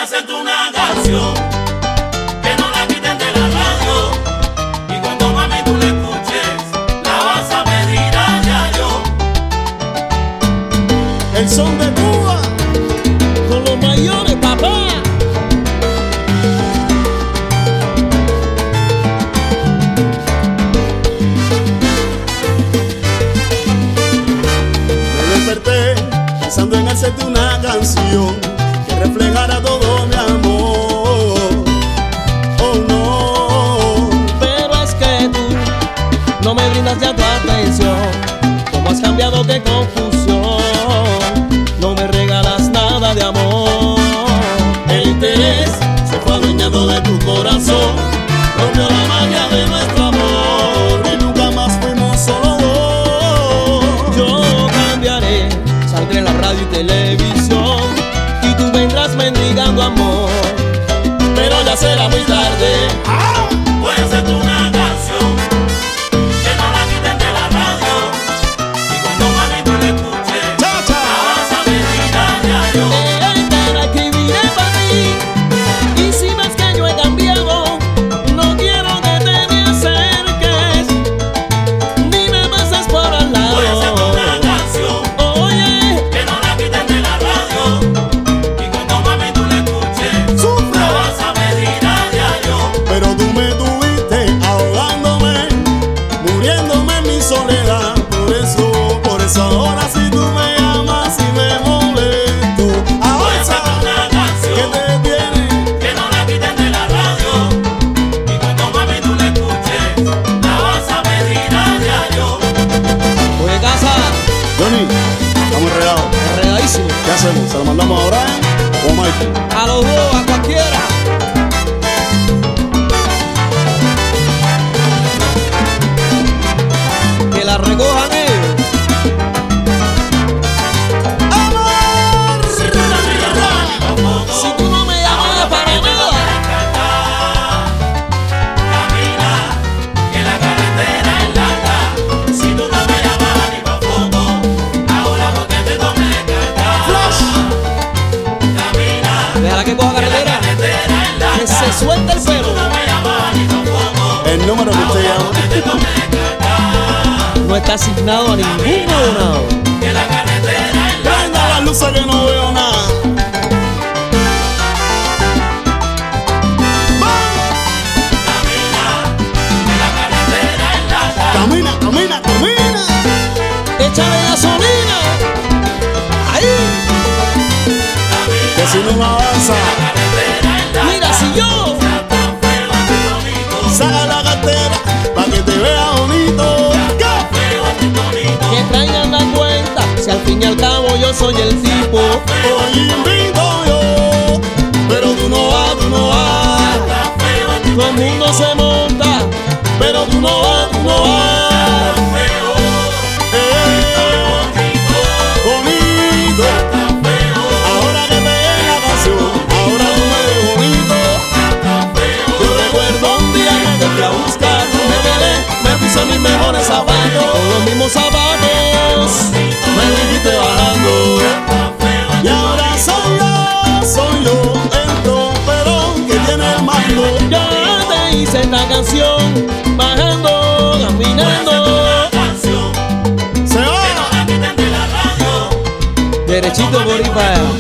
hacerte una canción que no la quiten de la radio. Y cuando mami tú la escuches, la vas a pedir a diario. El son de Cuba con los mayores, papá. Pensando en hacerte una canción que reflejara todo mi amor. Oh no, pero es que tú no me brindas ya tu atención. Cómo has cambiado, qué confusión. No me regalas nada de amor. el interés se fue adueñando de tu corazón, rompió la magia de nuestro amor y nunca más fuimos solo dos. Yo cambiaré, saldré en la radio y televisión y tú vendrás mendigando amor, Pero ya será muy tarde. Voy a hacerte una canción que no la quiten de la radio. Y cuando mami tú la escuches, Cha, cha. la vas a pedir a diario. te la escribiré para ti. Y si ves que yo he cambiado, no quiero que te me acerques ni me pases por al lado. Voy a hacerte una canción Oye, que no la quiten de la radio. Y cuando mami tú la escuches, Sufre. la vas a pedir a diario. Pero tú me tuviste ahogándome, muriéndome en mi soledad. Por eso ahora si tú me llamas y me molesto. Voy a Avanza, hacerte una que canción te tiene. que no la quiten de la radio. Y cuando mami tú la escuches, la vas a pedir a diario. oye casa, Johnny, estamos enredados. enredadísimo. ¿Qué hacemos? ¿Se lo mandamos a Brian o a Michael? A los dos, a cualquiera. Que la recojan ellos. Si tú no me llamas para nada, Camina, que la carretera es larga. Si tú no me llamas ni pa' foto, ahora porque te tomé carga. Camina, déjala que coja que la carretera. carretera es larga. Que se suelte el Si tú pelo. no me llamas ni pa' foto, El número que usted ahora porque te llama. tomé carga. No está asignado a ningún abonado. Que la carretera es larga. Prenda la luz que no veo nada. Camina, que la carretera es larga. Camina, camina, camina. Échale gasolina. Ahí. Que si no avanza, Mira, si yo saca la cartera pa' que te vea bonito. que traigan la cuenta, si al fin y al cabo yo soy el tipo. Hoy invito yo, pero tú no vas, tú no vas. Todo el mundo se monta, Pero tú no vas, tú no vas. Bonito. Ahora que pegué la canción, ahora tú me ves bonito. Yo recuerdo un día que te fui a buscar, me quedé, me puse mis mejores zapatos, con los mismos zapatos. me dijiste bajando. Y ahora soy yo, el tromperón que tiene el mando. Ya te hice esta canción, bajando, caminando, Se va. derechito por ahí para allá.